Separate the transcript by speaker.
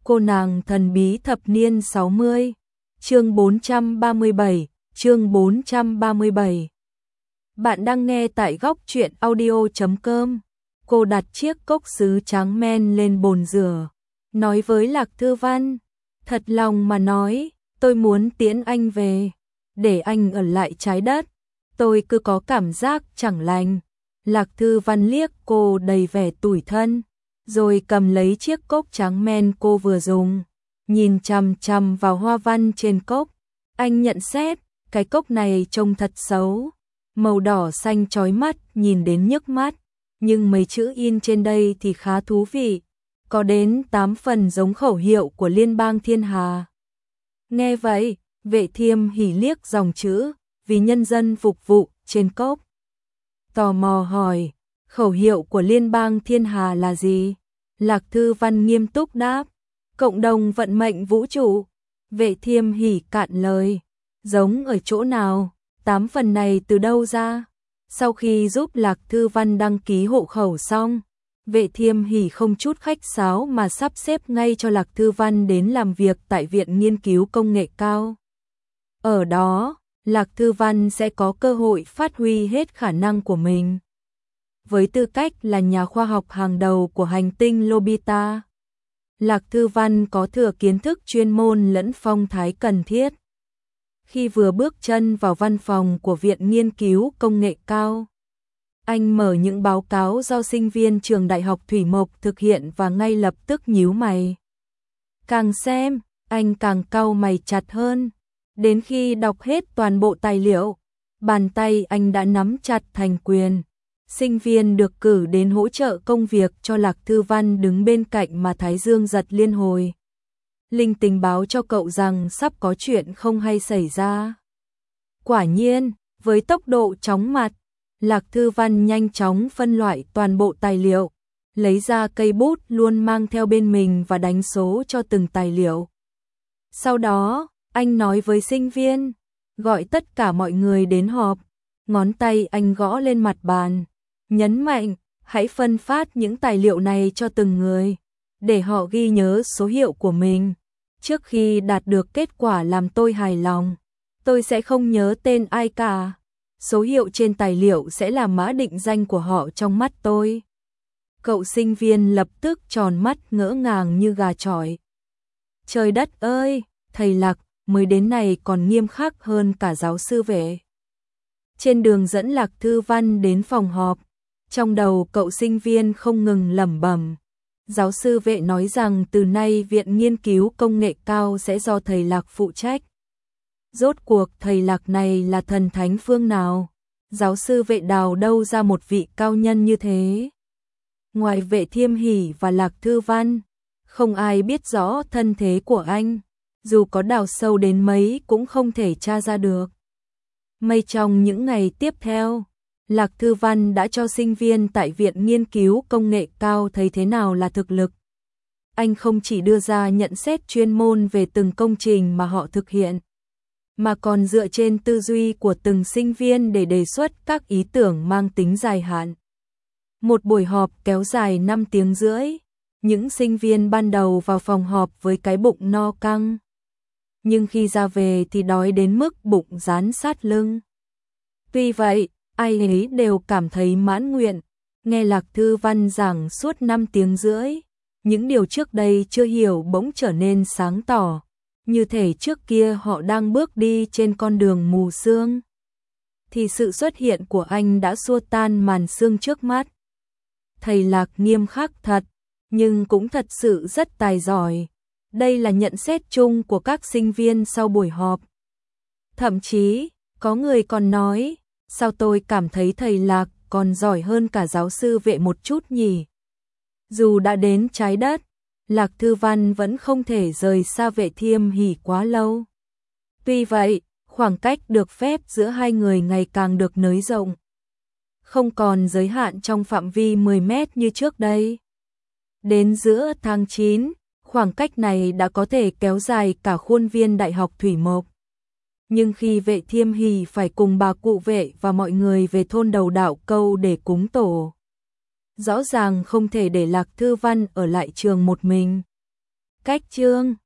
Speaker 1: Cô nàng thần bí thập niên 60, chương 437, chương 437. Bạn đang nghe tại góc truyện audio.com. Cô đặt chiếc cốc sứ trắng men lên bồn rửa, nói với Lạc Thư Văn, thật lòng mà nói, tôi muốn tiễn anh về, để anh ở lại trái đất, tôi cứ có cảm giác chẳng lành. Lạc Thư Văn liếc cô đầy vẻ tủi thân, rồi cầm lấy chiếc cốc trắng men cô vừa dùng, nhìn chằm chằm vào hoa văn trên cốc. Anh nhận xét, cái cốc này trông thật xấu, màu đỏ xanh chói mắt nhìn đến nhức mắt, nhưng mấy chữ in trên đây thì khá thú vị, có đến 8 phần giống khẩu hiệu của Liên bang Thiên Hà. Nghe vậy, Vệ Thiêm hỉ liếc dòng chữ, vì nhân dân phục vụ, trên cốc. Tò mò hỏi, khẩu hiệu của Liên bang Thiên Hà là gì? Lạc Thư Văn nghiêm túc đáp, cộng đồng vận mệnh vũ trụ. Vệ Thiêm hỉ cạn lời, giống ở chỗ nào? 8 phần này từ đâu ra? Sau khi giúp Lạc Thư Văn đăng ký hộ khẩu xong, Vệ Thiêm hỉ không chút khách sáo mà sắp xếp ngay cho Lạc Thư Văn đến làm việc tại Viện Nghiên cứu Công nghệ Cao. Ở đó, Lạc Thư Văn sẽ có cơ hội phát huy hết khả năng của mình. Với tư cách là nhà khoa học hàng đầu của hành tinh Lobita, Lạc Thư Văn có thừa kiến thức chuyên môn lẫn phong thái cần thiết. Khi vừa bước chân vào văn phòng của Viện Nghiên cứu Công nghệ Cao, anh mở những báo cáo do sinh viên trường Đại học Thủy Mộc thực hiện và ngay lập tức nhíu mày. Càng xem, anh càng cau mày chặt hơn. Đến khi đọc hết toàn bộ tài liệu, bàn tay anh đã nắm chặt thành quyền. Sinh viên được cử đến hỗ trợ công việc cho Lạc Thư Văn đứng bên cạnh mà thái dương giật liên hồi. Linh tình báo cho cậu rằng sắp có chuyện không hay xảy ra. Quả nhiên, với tốc độ chóng mặt, Lạc Thư Văn nhanh chóng phân loại toàn bộ tài liệu, lấy ra cây bút luôn mang theo bên mình và đánh số cho từng tài liệu. Sau đó, anh nói với sinh viên, gọi tất cả mọi người đến họp. Ngón tay anh gõ lên mặt bàn, nhấn mạnh, hãy phân phát những tài liệu này cho từng người, để họ ghi nhớ số hiệu của mình. Trước khi đạt được kết quả làm tôi hài lòng, tôi sẽ không nhớ tên ai cả. Số hiệu trên tài liệu sẽ là mã định danh của họ trong mắt tôi. Cậu sinh viên lập tức tròn mắt ngỡ ngàng như gà chọi. Trời đất ơi, thầy Lạc mới đến này còn nghiêm khắc hơn cả giáo sư Vệ. Trên đường dẫn Lạc Thư Văn đến phòng họp, trong đầu cậu sinh viên không ngừng lẩm bẩm. Giáo sư Vệ nói rằng từ nay Viện Nghiên cứu Công nghệ Cao sẽ do thầy Lạc phụ trách. Rốt cuộc thầy Lạc này là thần thánh phương nào? Giáo sư Vệ đào đâu ra một vị cao nhân như thế? Ngoài Vệ Thiêm hỉ và Lạc Thư Văn, không ai biết rõ thân thế của anh. Dù có đào sâu đến mấy cũng không thể tra ra được. May trong những ngày tiếp theo, Lạc Thư Văn đã cho sinh viên tại Viện Nghiên cứu Công nghệ Cao thấy thế nào là thực lực. Anh không chỉ đưa ra nhận xét chuyên môn về từng công trình mà họ thực hiện, mà còn dựa trên tư duy của từng sinh viên để đề xuất các ý tưởng mang tính dài hạn. Một buổi họp kéo dài 5 tiếng rưỡi, những sinh viên ban đầu vào phòng họp với cái bụng no căng. Nhưng khi ra về thì đói đến mức bụng dán sát lưng. Tuy vậy, ai ấy đều cảm thấy mãn nguyện, nghe Lạc Thư Văn giảng suốt 5 tiếng rưỡi. Những điều trước đây chưa hiểu bỗng trở nên sáng tỏ, như thể trước kia họ đang bước đi trên con đường mù sương. Thì sự xuất hiện của anh đã xua tan màn sương trước mắt. Thầy Lạc nghiêm khắc thật, nhưng cũng thật sự rất tài giỏi. Đây là nhận xét chung của các sinh viên sau buổi họp. Thậm chí, có người còn nói, sao tôi cảm thấy thầy Lạc còn giỏi hơn cả giáo sư Vệ một chút nhỉ? Dù đã đến trái đất, Lạc Thư Văn vẫn không thể rời xa Vệ Thiêm hỉ quá lâu. Tuy vậy, khoảng cách được phép giữa hai người ngày càng được nới rộng. Không còn giới hạn trong phạm vi 10 mét như trước đây. Đến giữa tháng 9, khoảng cách này đã có thể kéo dài cả khuôn viên Đại học Thủy Mộc. Nhưng khi Vệ Thiêm hỉ phải cùng bà cụ Vệ và mọi người về thôn Đầu Đạo Câu để cúng tổ, rõ ràng không thể để Lạc Thư Văn ở lại trường một mình. Cách chương